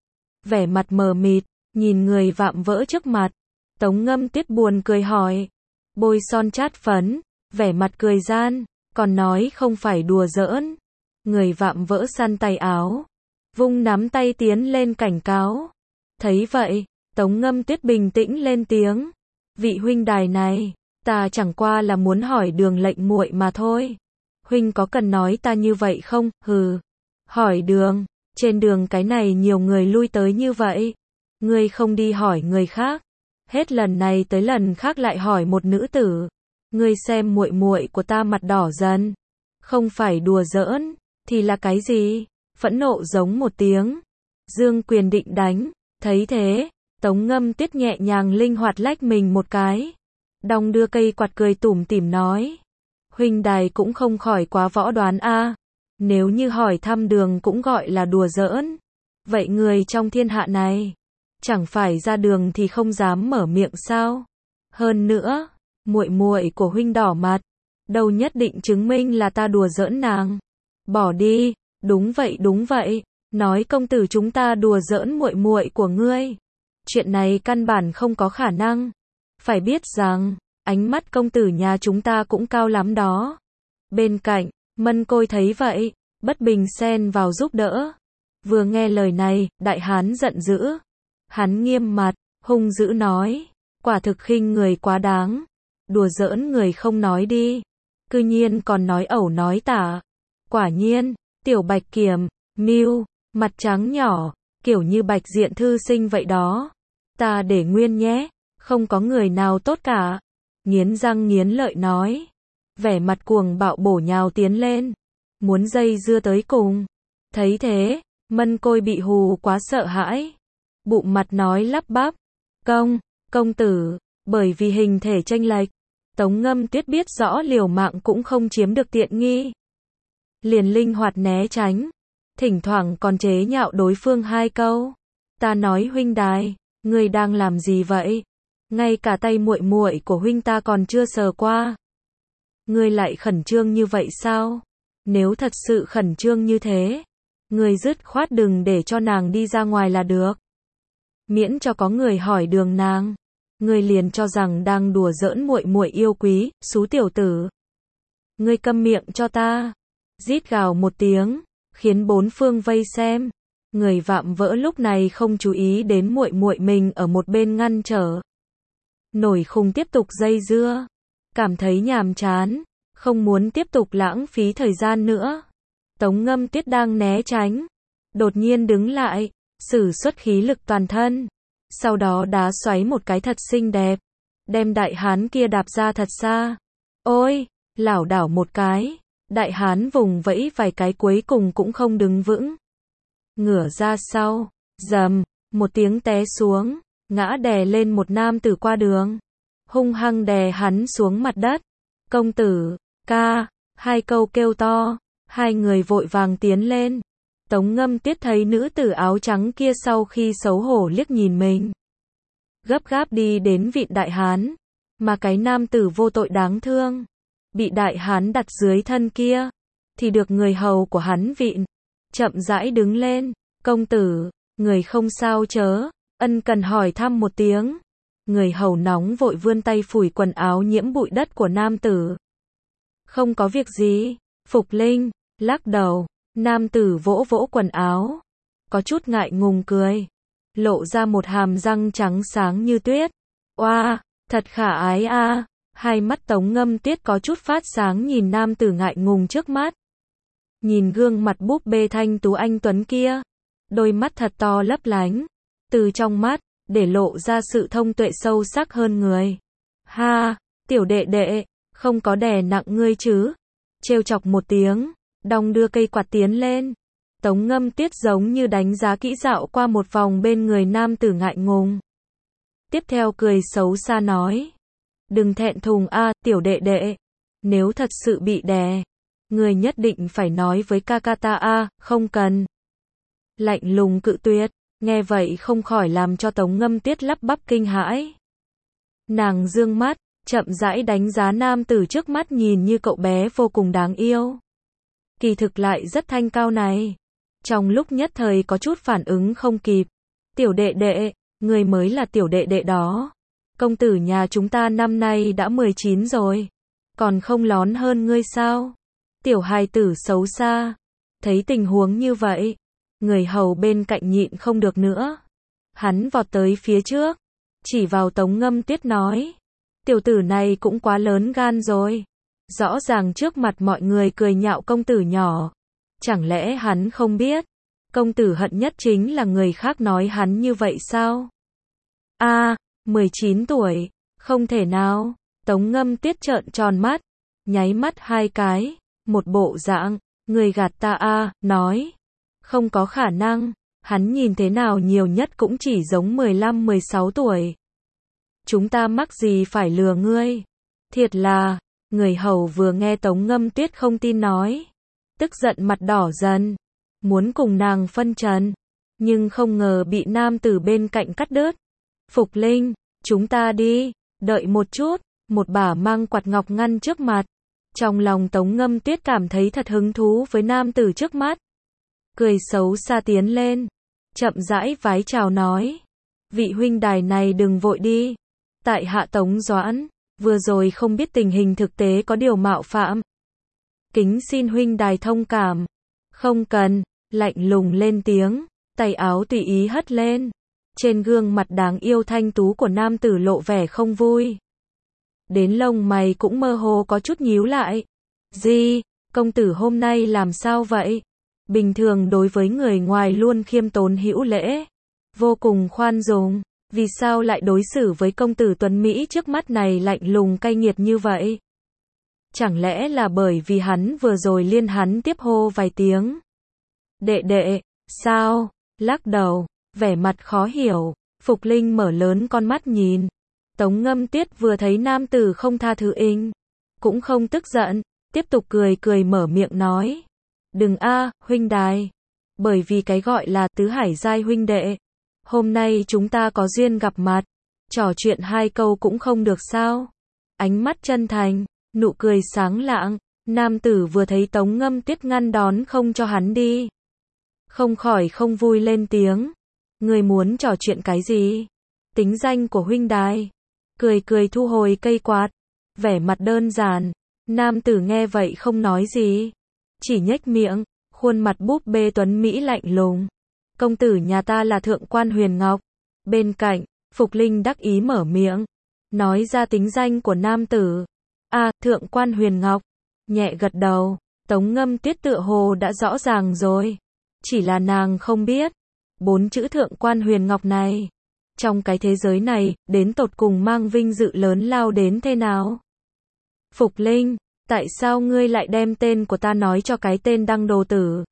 Vẻ mặt mờ mịt, nhìn người vạm vỡ trước mặt. Tống Ngâm Tuyết buồn cười hỏi. Bôi son chát phấn, vẻ mặt cười gian, còn nói không phải đùa giỡn. Người vạm vỡ săn tay áo, vung nắm tay tiến lên cảnh cáo. Thấy vậy, Tống Ngâm Tuyết bình tĩnh lên tiếng. Vị huynh đài này, ta chẳng qua là muốn hỏi đường lệnh muội mà thôi. Huynh có cần nói ta như vậy không? Hừ. Hỏi đường, trên đường cái này nhiều người lui tới như vậy. Ngươi không đi hỏi người khác. Hết lần này tới lần khác lại hỏi một nữ tử. Ngươi xem muội muội của ta mặt đỏ dần. Không phải đùa giỡn, thì là cái gì? Phẫn nộ giống một tiếng. Dương quyền định đánh. Thấy thế, Tống Ngâm Tuyết nhẹ nhàng linh hoạt lách mình một cái. Đong đưa cây quạt cười tủm tỉm nói. Huynh đài cũng không khỏi quá võ đoán a. À. Nếu như hỏi thăm đường cũng gọi là đùa giỡn. Vậy người trong thiên hạ này, chẳng phải ra đường thì không dám mở miệng sao? Hơn nữa, muội muội của huynh đỏ mặt, đâu nhất định chứng minh là ta đùa giỡn nàng. Bỏ đi, đúng vậy đúng vậy, nói công tử chúng ta đùa giỡn muội muội của ngươi. Chuyện này căn bản không có khả năng. Phải biết rằng, ánh mắt công tử nhà chúng ta cũng cao lắm đó. Bên cạnh, Mân Côi thấy vậy, bất bình xen vào giúp đỡ. Vừa nghe lời này, đại hán giận dữ. Hắn nghiêm mặt, hung dữ nói, quả thực khinh người quá đáng. Đùa giỡn người không nói đi, cư nhiên còn nói ẩu nói tả. Quả nhiên, tiểu Bạch Kiểm, Mưu, mặt trắng nhỏ, kiểu như Bạch Diện thư sinh vậy đó. Ta để nguyên nhé, không có người nào tốt cả. Nghiến răng nghiến lợi nói, vẻ mặt cuồng bạo bổ nhào tiến lên, muốn dây dưa tới cùng. Thấy thế, Mân Côi bị hù quá sợ hãi, bụng mặt nói lắp bắp, công, công tử, bởi vì hình thể chênh lệch, Tống Ngâm Tuyết biết rõ liều mạng cũng không chiếm được tiện nghi. Liền linh hoạt né tránh, thỉnh thoảng còn chế nhạo đối phương hai câu. Ta nói huynh đài, ngươi đang làm gì vậy? Ngay cả tay muội muội của huynh ta còn chưa sờ qua. Ngươi lại khẩn trương như vậy sao? Nếu thật sự khẩn trương như thế, ngươi dứt khoát đừng để cho nàng đi ra ngoài là được. Miễn cho có người hỏi đường nàng, ngươi liền cho rằng đang đùa giỡn muội muội yêu quý, xú tiểu tử. Ngươi câm miệng cho ta. Rít gào một tiếng, khiến bốn phương vây xem. Người vạm vỡ lúc này không chú ý đến muội muội mình ở một bên ngăn trở. Nổi khùng tiếp tục dây dưa, cảm thấy nhàm chán, không muốn tiếp tục lãng phí thời gian nữa. Tống Ngâm Tuyết đang né tránh, đột nhiên đứng lại, sử xuất khí lực toàn thân, sau đó đá xoáy một cái thật xinh đẹp, đem đại hán kia đạp ra thật xa. Ôi, lảo đảo một cái, đại hán vùng vẫy vài cái cuối cùng cũng không đứng vững. Ngửa ra sau, rầm, một tiếng té xuống, ngã đè lên một nam tử qua đường, hung hăng đè hắn xuống mặt đất. Công tử, ca, hai câu kêu to, hai người vội vàng tiến lên. Tống Ngâm Tuyết thấy nữ tử áo trắng kia sau khi xấu hổ liếc nhìn mình, gấp gáp đi đến vịn đại hán, mà cái nam tử vô tội đáng thương, bị đại hán đặt dưới thân kia, thì được người hầu của hắn vịn. chậm rãi đứng lên. Công tử, người không sao chớ? Ân cần hỏi thăm một tiếng. Người hầu nóng vội vươn tay phủi quần áo nhiễm bụi đất của nam tử. Không có việc gì. Phục Linh lắc đầu. Nam tử vỗ vỗ quần áo, có chút ngại ngùng cười, lộ ra một hàm răng trắng sáng như tuyết. Oa, thật khả ái a. Hai mắt Tống Ngâm Tuyết có chút phát sáng nhìn nam tử ngại ngùng trước mắt. Nhìn gương mặt búp bê thanh tú anh tuấn kia, đôi mắt thật to lấp lánh, từ trong mắt để lộ ra sự thông tuệ sâu sắc hơn người. Ha, tiểu đệ đệ, không có đè nặng ngươi chứ? Trêu chọc một tiếng, đong đưa cây quạt tiến lên. Tống Ngâm Tuyết giống như đánh giá kỹ dạo qua một vòng bên người nam tử ngại ngùng. Tiếp theo cười xấu xa nói. Đừng thẹn thùng a, tiểu đệ đệ. Nếu thật sự bị đè, người nhất định phải nói với ca ca ta a, không cần. Lạnh lùng cự tuyệt, nghe vậy không khỏi làm cho Tống Ngâm Tuyết lắp bắp kinh hãi. Nàng dương mắt, chậm rãi đánh giá nam tử trước mắt nhìn như cậu bé vô cùng đáng yêu. Kỳ thực lại rất thanh cao này. Trong lúc nhất thời có chút phản ứng không kịp. Tiểu đệ đệ, người mới là tiểu đệ đệ đó. Công tử nhà chúng ta năm nay đã mười chín rồi. Còn không lón hơn ngươi sao? Tiểu hài tử xấu xa. Thấy tình huống như vậy, người hầu bên cạnh nhịn không được nữa. Hắn vọt tới phía trước, chỉ vào Tống Ngâm Tuyết nói. Tiểu tử này cũng quá lớn gan rồi. Rõ ràng trước mặt mọi người cười nhạo công tử nhỏ. Chẳng lẽ hắn không biết? Công tử hận nhất chính là người khác nói hắn như vậy sao? A, à, mười chín tuổi, không thể nào. Tống Ngâm Tuyết trợn tròn mắt, nháy mắt hai cái, một bộ dạng, người gạt ta a, à, nói. Không có khả năng, hắn nhìn thế nào nhiều nhất cũng chỉ giống mười lăm mười sáu tuổi. Chúng ta mắc gì phải lừa ngươi? Thiệt là, người hầu vừa nghe Tống Ngâm Tuyết không tin nói. Tức giận mặt đỏ dần, muốn cùng nàng phân trần, nhưng không ngờ bị nam tử bên cạnh cắt đứt. Phục Linh, chúng ta đi, đợi một chút, một bả mang quạt ngọc ngăn trước mặt. Trong lòng Tống Ngâm Tuyết cảm thấy thật hứng thú với nam tử trước mắt. Cười xấu xa tiến lên, chậm rãi vái chào nói. Vị huynh đài này đừng vội đi. Tại hạ Tống Doãn, vừa rồi không biết tình hình thực tế có điều mạo phạm. Kính xin huynh đài thông cảm. Không cần, lạnh lùng lên tiếng, tay áo tùy ý hất lên. Trên gương mặt đáng yêu thanh tú của nam tử lộ vẻ không vui. Đến lông mày cũng mơ hồ có chút nhíu lại. Gì, công tử hôm nay làm sao vậy? Bình thường đối với người ngoài luôn khiêm tốn hữu lễ, vô cùng khoan dung. Vì sao lại đối xử với công tử tuấn Mỹ trước mắt này lạnh lùng cay nghiệt như vậy? Chẳng lẽ là bởi vì hắn vừa rồi liên hắn tiếp hô vài tiếng? Đệ đệ, sao? Lắc đầu, vẻ mặt khó hiểu. Phục Linh mở lớn con mắt nhìn. Tống Ngâm Tuyết vừa thấy nam tử không tha thứ inh, cũng không tức giận, tiếp tục cười cười mở miệng nói. Đừng a, huynh đài. Bởi vì cái gọi là tứ hải giai huynh đệ. Hôm nay chúng ta có duyên gặp mặt, trò chuyện hai câu cũng không được sao? Ánh mắt chân thành, nụ cười sáng lạng, nam tử vừa thấy Tống Ngâm Tuyết ngăn đón không cho hắn đi, không khỏi không vui lên tiếng. Người muốn trò chuyện cái gì? Tính danh của huynh đài. Cười cười thu hồi cây quạt, vẻ mặt đơn giản. Nam tử nghe vậy không nói gì, chỉ nhếch miệng, khuôn mặt búp bê tuấn Mỹ lạnh lùng. Công tử nhà ta là Thượng quan Huyền Ngọc. Bên cạnh, Phục Linh đắc ý mở miệng, nói ra tính danh của nam tử. A, à, Thượng quan Huyền Ngọc. Nhẹ gật đầu, Tống Ngâm Tuyết tựa hồ đã rõ ràng rồi. Chỉ là nàng không biết, bốn chữ Thượng quan Huyền Ngọc này, trong cái thế giới này, đến tột cùng mang vinh dự lớn lao đến thế nào? Phục Linh, tại sao ngươi lại đem tên của ta nói cho cái tên Đăng Đồ Tử?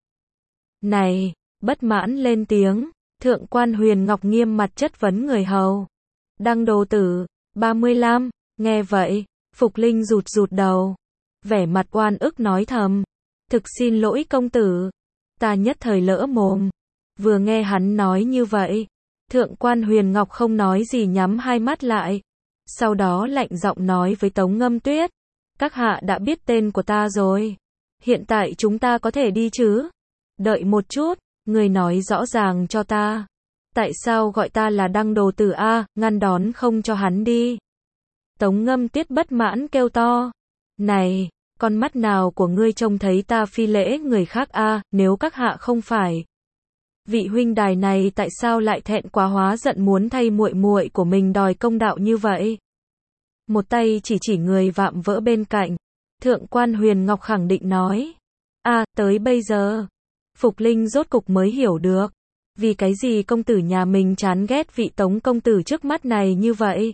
Này, bất mãn lên tiếng, Thượng quan Huyền Ngọc nghiêm mặt chất vấn người hầu. Đăng Đồ Tử, ba mươi lăm, nghe vậy, Phục Linh rụt rụt đầu, vẻ mặt oan ức nói thầm. Thực xin lỗi công tử, ta nhất thời lỡ mồm. Vừa nghe hắn nói như vậy, Thượng quan Huyền Ngọc không nói gì nhắm hai mắt lại. Sau đó lạnh giọng nói với Tống Ngâm Tuyết. Các hạ đã biết tên của ta rồi. Hiện tại chúng ta có thể đi chứ? Đợi một chút, người nói rõ ràng cho ta. Tại sao gọi ta là Đăng Đồ Tử a, ngăn đón không cho hắn đi. Tống Ngâm Tuyết bất mãn kêu to. Này, con mắt nào của ngươi trông thấy ta phi lễ người khác a, nếu các hạ không phải. Vị huynh đài này tại sao lại thẹn quá hóa giận muốn thay muội muội của mình đòi công đạo như vậy? Một tay chỉ chỉ người vạm vỡ bên cạnh. Thượng quan Huyền Ngọc khẳng định nói. A, tới bây giờ. Phục Linh rốt cục mới hiểu được. Vì cái gì công tử nhà mình chán ghét vị Tống công tử trước mắt này như vậy?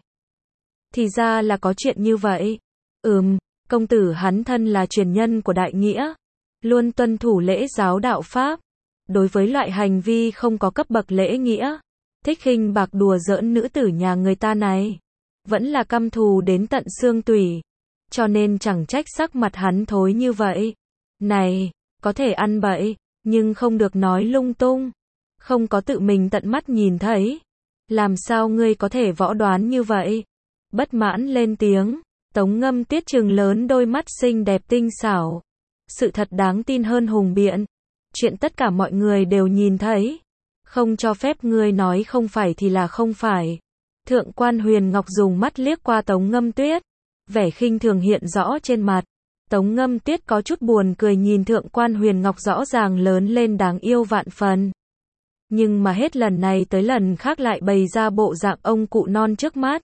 Thì ra là có chuyện như vậy. Ừm, công tử hắn thân là truyền nhân của đại nghĩa. Luôn tuân thủ lễ giáo đạo pháp. Đối với loại hành vi không có cấp bậc lễ nghĩa, thích khinh bạc đùa giỡn nữ tử nhà người ta này, vẫn là căm thù đến tận xương tủy. Cho nên chẳng trách sắc mặt hắn thối như vậy. Này, có thể ăn bậy, nhưng không được nói lung tung. Không có tự mình tận mắt nhìn thấy. Làm sao ngươi có thể võ đoán như vậy? Bất mãn lên tiếng, Tống Ngâm Tuyết trừng lớn đôi mắt xinh đẹp tinh xảo. Sự thật đáng tin hơn hùng biện. Chuyện tất cả mọi người đều nhìn thấy. Không cho phép ngươi nói không phải thì là không phải. Thượng quan Huyền Ngọc dùng mắt liếc qua Tống Ngâm Tuyết. Vẻ khinh thường hiện rõ trên mặt. Tống Ngâm Tuyết có chút buồn cười nhìn Thượng quan Huyền Ngọc rõ ràng lớn lên đáng yêu vạn phần. Nhưng mà hết lần này tới lần khác lại bày ra bộ dạng ông cụ non trước mắt.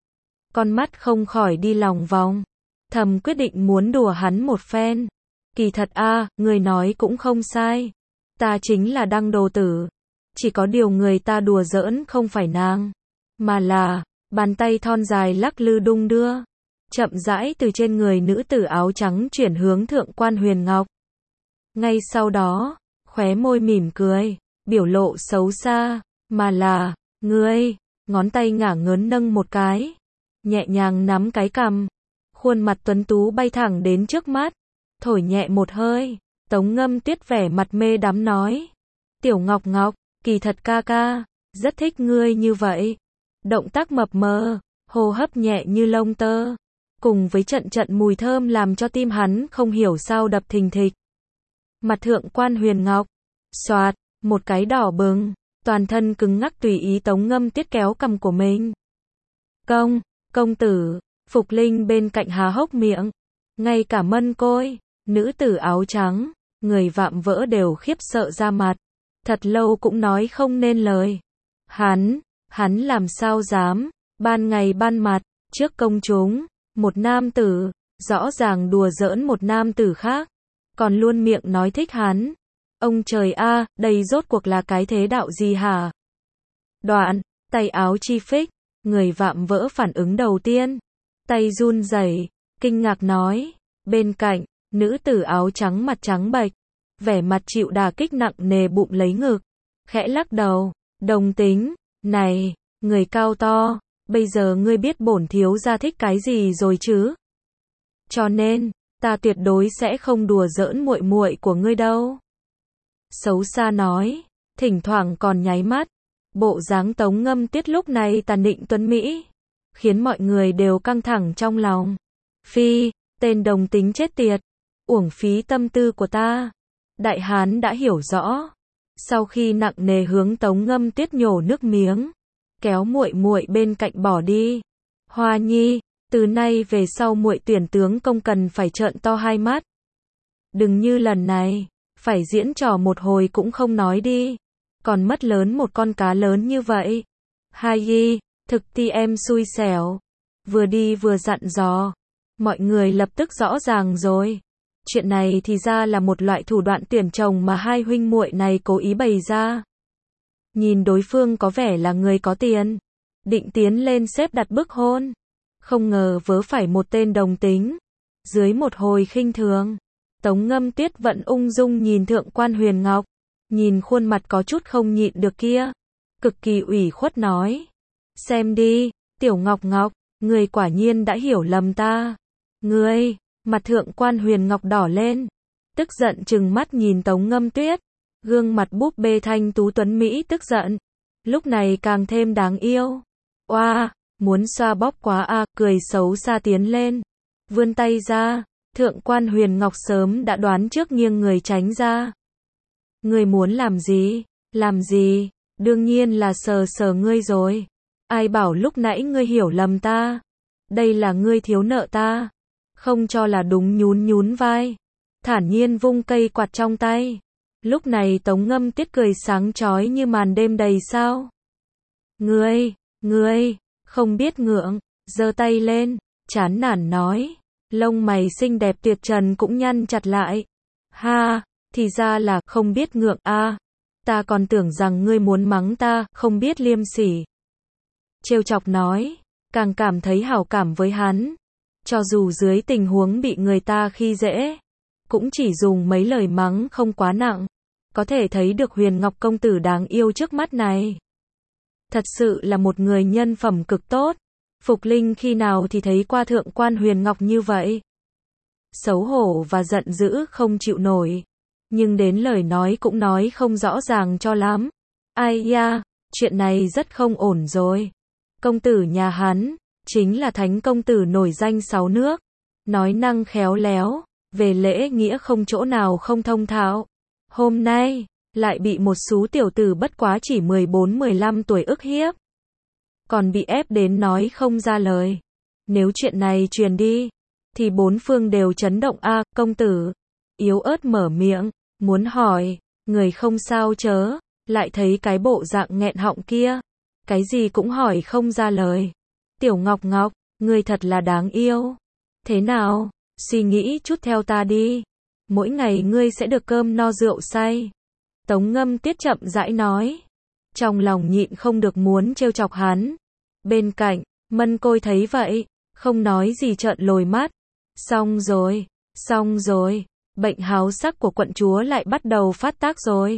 Con mắt không khỏi đi lòng vòng. Thầm quyết định muốn đùa hắn một phen. Kỳ thật a, à, người nói cũng không sai. Ta chính là Đăng Đồ Tử. Chỉ có điều người ta đùa giỡn không phải nàng, mà là, bàn tay thon dài lắc lư đung đưa. Chậm rãi từ trên người nữ tử áo trắng chuyển hướng Thượng quan Huyền Ngọc. Ngay sau đó, khóe môi mỉm cười, biểu lộ xấu xa, mà là, ngươi, ngón tay ngả ngớn nâng một cái, nhẹ nhàng nắm cái cằm, khuôn mặt tuấn tú bay thẳng đến trước mắt, thổi nhẹ một hơi, Tống Ngâm Tuyết vẻ mặt mê đắm nói, Tiểu Ngọc Ngọc, kỳ thật ca ca, rất thích ngươi như vậy, động tác mập mờ, hô hấp nhẹ như lông tơ, cùng với trận trận mùi thơm làm cho tim hắn không hiểu sao đập thình thịch. Mặt Thượng quan Huyền Ngọc, xoạt, một cái đỏ bừng, toàn thân cứng ngắc tùy ý Tống Ngâm Tuyết kéo cằm của mình. Công, công tử, Phục Linh bên cạnh há hốc miệng, ngay cả Mân Côi, nữ tử áo trắng, người vạm vỡ đều khiếp sợ ra mặt, thật lâu cũng nói không nên lời. Hắn, hắn làm sao dám, ban ngày ban mặt, trước công chúng, một nam tử, rõ ràng đùa giỡn một nam tử khác, còn luôn miệng nói thích hắn. Ông trời a, đây rốt cuộc là cái thế đạo gì hả? Đoạn, tay áo chi phích, người vạm vỡ phản ứng đầu tiên, tay run rẩy, kinh ngạc nói, bên cạnh, nữ tử áo trắng mặt trắng bệch, vẻ mặt chịu đà kích nặng nề bụng lấy ngực, khẽ lắc đầu, đồng tính, này, người cao to, bây giờ ngươi biết bổn thiếu gia thích cái gì rồi chứ? Cho nên, ta tuyệt đối sẽ không đùa giỡn muội muội của ngươi đâu. Xấu xa nói, thỉnh thoảng còn nháy mắt, bộ dáng Tống Ngâm Tuyết lúc này tàn định tuấn mỹ, khiến mọi người đều căng thẳng trong lòng. Phi, tên đồng tính chết tiệt, uổng phí tâm tư của ta. Đại hán đã hiểu rõ, sau khi nặng nề hướng Tống Ngâm Tuyết nhổ nước miếng, kéo muội muội bên cạnh bỏ đi. Hoa nhi, từ nay về sau muội tuyển tướng công cần phải trợn to hai mắt. Đừng như lần này, phải diễn trò một hồi cũng không nói đi, còn mất lớn một con cá lớn như vậy. Hai y, thực ti em xui xẻo. Vừa đi vừa dặn dò, mọi người lập tức rõ ràng rồi. Chuyện này thì ra là một loại thủ đoạn tuyển chồng mà hai huynh muội này cố ý bày ra. Nhìn đối phương có vẻ là người có tiền, định tiến lên xếp đặt bức hôn, không ngờ vớ phải một tên đồng tính. Dưới một hồi khinh thường, Tống Ngâm Tuyết vẫn ung dung nhìn Thượng quan Huyền Ngọc, nhìn khuôn mặt có chút không nhịn được kia, cực kỳ ủy khuất nói, xem đi, Tiểu Ngọc Ngọc, người quả nhiên đã hiểu lầm ta. Ngươi, mặt Thượng quan Huyền Ngọc đỏ lên, tức giận trừng mắt nhìn Tống Ngâm Tuyết, gương mặt búp bê thanh tú tuấn mỹ tức giận, lúc này càng thêm đáng yêu. Oa, muốn xoa bóp quá a, à, cười xấu xa tiến lên, vươn tay ra, Thượng quan Huyền Ngọc sớm đã đoán trước nghiêng người tránh ra. Ngươi muốn làm gì? Làm gì? Đương nhiên là sờ sờ ngươi rồi. Ai bảo lúc nãy ngươi hiểu lầm ta? Đây là ngươi thiếu nợ ta. Không cho là đúng, nhún nhún vai. Thản nhiên vung cây quạt trong tay. Lúc này Tống Ngâm Tuyết cười sáng chói như màn đêm đầy sao. Ngươi, ngươi, không biết ngượng, giơ tay lên, chán nản nói. Lông mày xinh đẹp tuyệt trần cũng nhăn chặt lại. Ha, thì ra là không biết ngượng a. À, ta còn tưởng rằng ngươi muốn mắng ta, không biết liêm sỉ. Trêu chọc nói, càng cảm thấy hảo cảm với hắn. Cho dù dưới tình huống bị người ta khi dễ, cũng chỉ dùng mấy lời mắng không quá nặng. Có thể thấy được Huyền Ngọc công tử đáng yêu trước mắt này. Thật sự là một người nhân phẩm cực tốt. Phục Linh khi nào thì thấy qua thượng quan Huyền Ngọc như vậy. Xấu hổ và giận dữ không chịu nổi. Nhưng đến lời nói cũng nói không rõ ràng cho lắm. Ai da, chuyện này rất không ổn rồi. Công tử nhà hắn, chính là thánh công tử nổi danh sáu nước. Nói năng khéo léo, về lễ nghĩa không chỗ nào không thông thạo. Hôm nay, lại bị một số tiểu tử bất quá chỉ mười bốn mười lăm tuổi ức hiếp. Còn bị ép đến nói không ra lời. Nếu chuyện này truyền đi, thì bốn phương đều chấn động a. À, công tử, yếu ớt mở miệng, muốn hỏi, người không sao chớ, lại thấy cái bộ dạng nghẹn họng kia. Cái gì cũng hỏi không ra lời. Tiểu Ngọc Ngọc, người thật là đáng yêu. Thế nào, suy nghĩ chút theo ta đi. Mỗi ngày ngươi sẽ được cơm no rượu say. Tống Ngâm Tuyết chậm rãi nói. Trong lòng nhịn không được muốn trêu chọc hắn. Bên cạnh, Mân Côi thấy vậy, không nói gì trợn lồi mắt. Xong rồi, xong rồi, bệnh háo sắc của quận chúa lại bắt đầu phát tác rồi.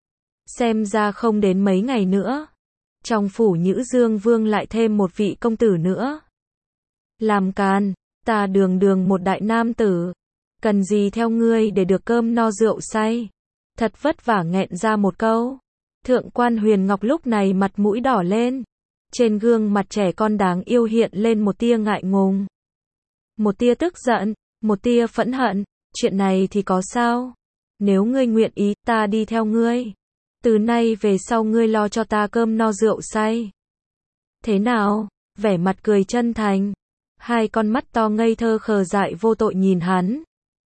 Xem ra không đến mấy ngày nữa, trong phủ Nhữ Dương Vương lại thêm một vị công tử nữa. Làm càn, ta đường đường một đại nam tử, cần gì theo ngươi để được cơm no rượu say. Thật vất vả nghẹn ra một câu. Thượng quan Huyền Ngọc lúc này mặt mũi đỏ lên. Trên gương mặt trẻ con đáng yêu hiện lên một tia ngại ngùng, một tia tức giận, một tia phẫn hận. Chuyện này thì có sao? Nếu ngươi nguyện ý, ta đi theo ngươi. Từ nay về sau ngươi lo cho ta cơm no rượu say. Thế nào? Vẻ mặt cười chân thành. Hai con mắt to ngây thơ khờ dại vô tội nhìn hắn.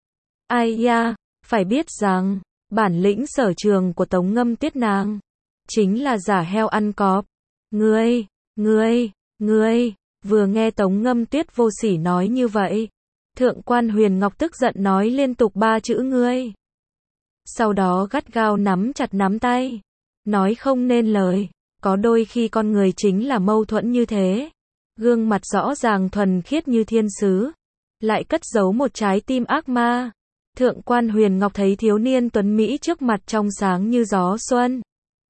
Ai da, phải biết rằng, bản lĩnh sở trường của Tống Ngâm Tuyết nàng, chính là giả heo ăn cọp. Ngươi, ngươi, ngươi, vừa nghe Tống Ngâm Tuyết vô sỉ nói như vậy. Thượng quan Huyền Ngọc tức giận nói liên tục ba chữ ngươi. Sau đó gắt gao nắm chặt nắm tay. Nói không nên lời. Có đôi khi con người chính là mâu thuẫn như thế. Gương mặt rõ ràng thuần khiết như thiên sứ, lại cất giấu một trái tim ác ma. Thượng quan Huyền Ngọc thấy thiếu niên tuấn Mỹ trước mặt trong sáng như gió xuân,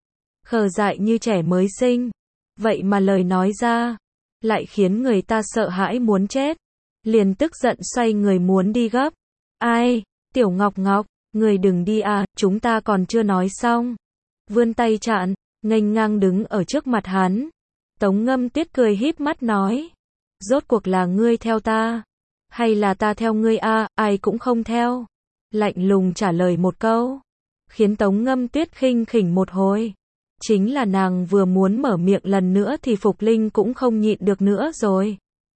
khờ dại như trẻ mới sinh. Vậy mà lời nói ra, lại khiến người ta sợ hãi muốn chết. Liền tức giận xoay người muốn đi gấp. Ai, Tiểu Ngọc Ngọc, người đừng đi à, chúng ta còn chưa nói xong. Vươn tay chặn, nghênh ngang đứng ở trước mặt hắn. Tống Ngâm Tuyết cười híp mắt nói. Rốt cuộc là ngươi theo ta, hay là ta theo ngươi a? À, ai cũng không theo. Lạnh lùng trả lời một câu, khiến Tống Ngâm Tuyết khinh khỉnh một hồi. Chính là nàng vừa muốn mở miệng lần nữa thì Phục Linh cũng không nhịn được nữa rồi.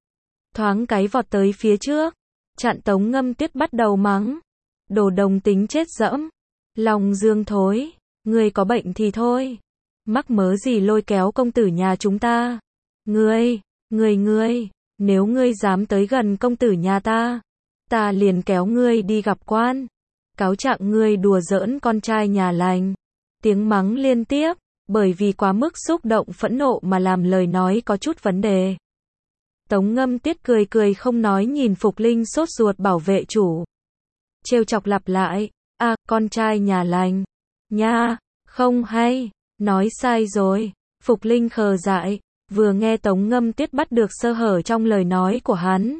Thoáng cái vọt tới phía trước, chặn Tống Ngâm Tuyết bắt đầu mắng. Đồ đồng tính chết dẫm, lòng dương thối, ngươi có bệnh thì thôi. Mắc mớ gì lôi kéo công tử nhà chúng ta. Ngươi, ngươi ngươi, nếu ngươi dám tới gần công tử nhà ta, ta liền kéo ngươi đi gặp quan. Cáo trạng ngươi đùa giỡn con trai nhà lành. Tiếng mắng liên tiếp, bởi vì quá mức xúc động phẫn nộ mà làm lời nói có chút vấn đề. Tống Ngâm Tuyết cười cười không nói nhìn Phục Linh sốt ruột bảo vệ chủ. Trêu chọc lặp lại, à, con trai nhà lành. Nha, không hay, nói sai rồi. Phục Linh khờ dại, vừa nghe Tống Ngâm Tuyết bắt được sơ hở trong lời nói của hắn.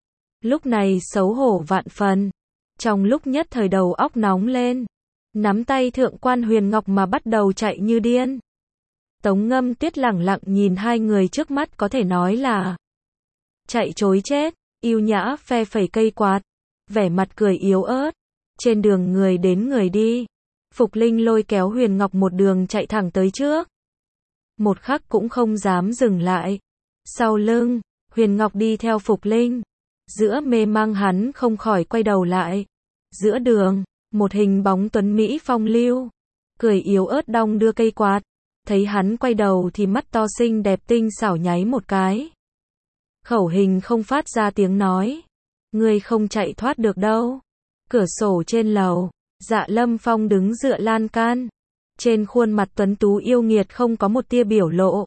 Lúc này xấu hổ vạn phần. Trong lúc nhất thời đầu óc nóng lên, nắm tay thượng quan Huyền Ngọc mà bắt đầu chạy như điên. Tống Ngâm Tuyết lẳng lặng nhìn hai người trước mắt có thể nói là chạy trối chết, yêu nhã phe phẩy cây quạt, vẻ mặt cười yếu ớt. Trên đường người đến người đi, Phục Linh lôi kéo Huyền Ngọc một đường chạy thẳng tới trước. Một khắc cũng không dám dừng lại. Sau lưng, Huyền Ngọc đi theo Phục Linh. Giữa mê mang hắn không khỏi quay đầu lại. Giữa đường, một hình bóng tuấn Mỹ phong lưu. Cười yếu ớt đong đưa cây quạt. Thấy hắn quay đầu thì mắt to xinh đẹp tinh xảo nháy một cái. Khẩu hình không phát ra tiếng nói. Ngươi không chạy thoát được đâu. Cửa sổ trên lầu, Dạ Lâm Phong đứng dựa lan can. Trên khuôn mặt tuấn tú yêu nghiệt không có một tia biểu lộ.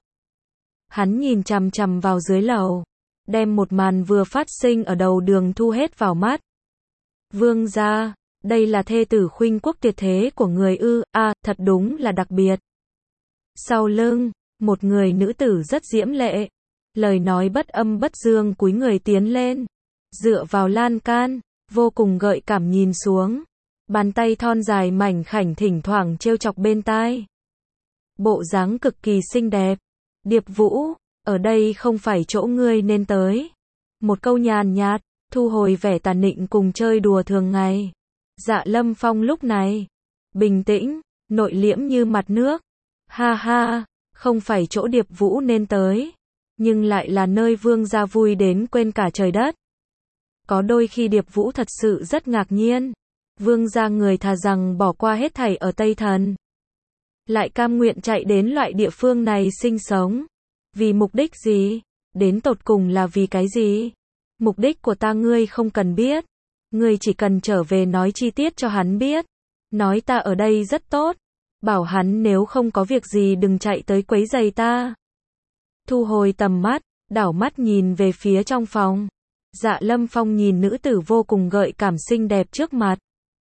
Hắn nhìn chằm chằm vào dưới lầu. Đem một màn vừa phát sinh ở đầu đường thu hết vào mắt. Vương gia, đây là thê tử khuynh quốc tuyệt thế của người ư, a à, thật đúng là đặc biệt. Sau lưng, một người nữ tử rất diễm lệ. Lời nói bất âm bất dương cúi người tiến lên. Dựa vào lan can, vô cùng gợi cảm nhìn xuống. Bàn tay thon dài mảnh khảnh thỉnh thoảng trêu chọc bên tai. Bộ dáng cực kỳ xinh đẹp. Điệp Vũ, ở đây không phải chỗ ngươi nên tới. Một câu nhàn nhạt, thu hồi vẻ tàn nịnh cùng chơi đùa thường ngày. Dạ Lâm Phong lúc này, bình tĩnh, nội liễm như mặt nước. Ha ha, không phải chỗ Điệp Vũ nên tới. Nhưng lại là nơi vương gia vui đến quên cả trời đất. Có đôi khi Điệp Vũ thật sự rất ngạc nhiên. Vương gia người thà rằng bỏ qua hết thảy ở Tây Thần. Lại cam nguyện chạy đến loại địa phương này sinh sống. Vì mục đích gì? Đến tột cùng là vì cái gì? Mục đích của ta ngươi không cần biết. Ngươi chỉ cần trở về nói chi tiết cho hắn biết. Nói ta ở đây rất tốt. Bảo hắn nếu không có việc gì đừng chạy tới quấy rầy ta. Thu hồi tầm mắt, đảo mắt nhìn về phía trong phòng. Dạ Lâm Phong nhìn nữ tử vô cùng gợi cảm xinh đẹp trước mặt.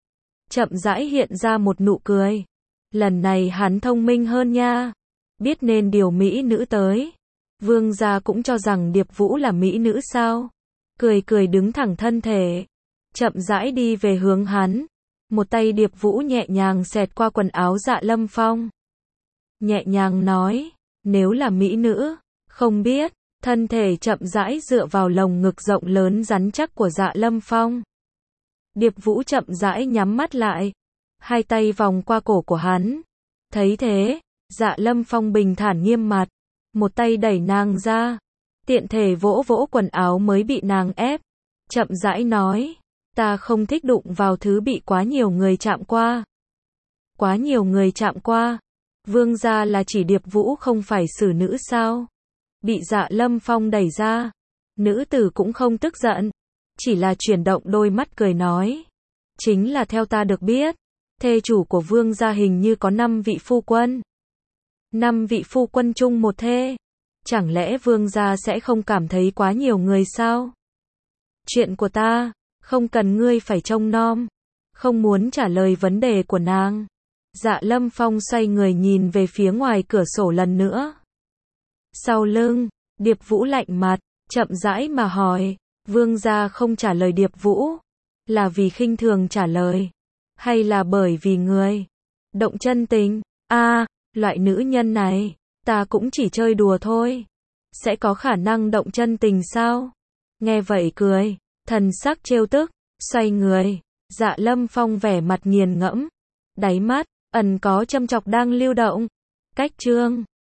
Chậm rãi hiện ra một nụ cười. Lần này hắn thông minh hơn nha. Biết nên điều mỹ nữ tới. Vương gia cũng cho rằng Điệp Vũ là mỹ nữ sao? Cười cười đứng thẳng thân thể. Chậm rãi đi về hướng hắn. Một tay Điệp Vũ nhẹ nhàng xẹt qua quần áo Dạ Lâm Phong. Nhẹ nhàng nói, nếu là mỹ nữ, không biết, thân thể chậm rãi dựa vào lồng ngực rộng lớn rắn chắc của Dạ Lâm Phong. Điệp Vũ chậm rãi nhắm mắt lại, hai tay vòng qua cổ của hắn. Thấy thế, Dạ Lâm Phong bình thản nghiêm mặt, một tay đẩy nàng ra, tiện thể vỗ vỗ quần áo mới bị nàng ép, chậm rãi nói, ta không thích đụng vào thứ bị quá nhiều người chạm qua. Quá nhiều người chạm qua? Vương gia là chỉ Điệp Vũ không phải xử nữ sao? Bị Dạ Lâm Phong đẩy ra, nữ tử cũng không tức giận, chỉ là chuyển động đôi mắt cười nói, chính là theo ta được biết, thê chủ của vương gia hình như có năm vị phu quân. Năm vị phu quân chung một thê, chẳng lẽ vương gia sẽ không cảm thấy quá nhiều người sao? Chuyện của ta, không cần ngươi phải trông nom. Không muốn trả lời vấn đề của nàng. Dạ Lâm Phong xoay người nhìn về phía ngoài cửa sổ lần nữa. Sau lưng, Điệp Vũ lạnh mặt, chậm rãi mà hỏi, vương gia không trả lời Điệp Vũ, là vì khinh thường trả lời, hay là bởi vì người động chân tình? A, à, loại nữ nhân này, ta cũng chỉ chơi đùa thôi. Sẽ có khả năng động chân tình sao? Nghe vậy cười, thần sắc trêu tức, xoay người. Dạ Lâm Phong vẻ mặt nghiền ngẫm, đáy mắt ẩn có châm chọc đang lưu động. Cách chương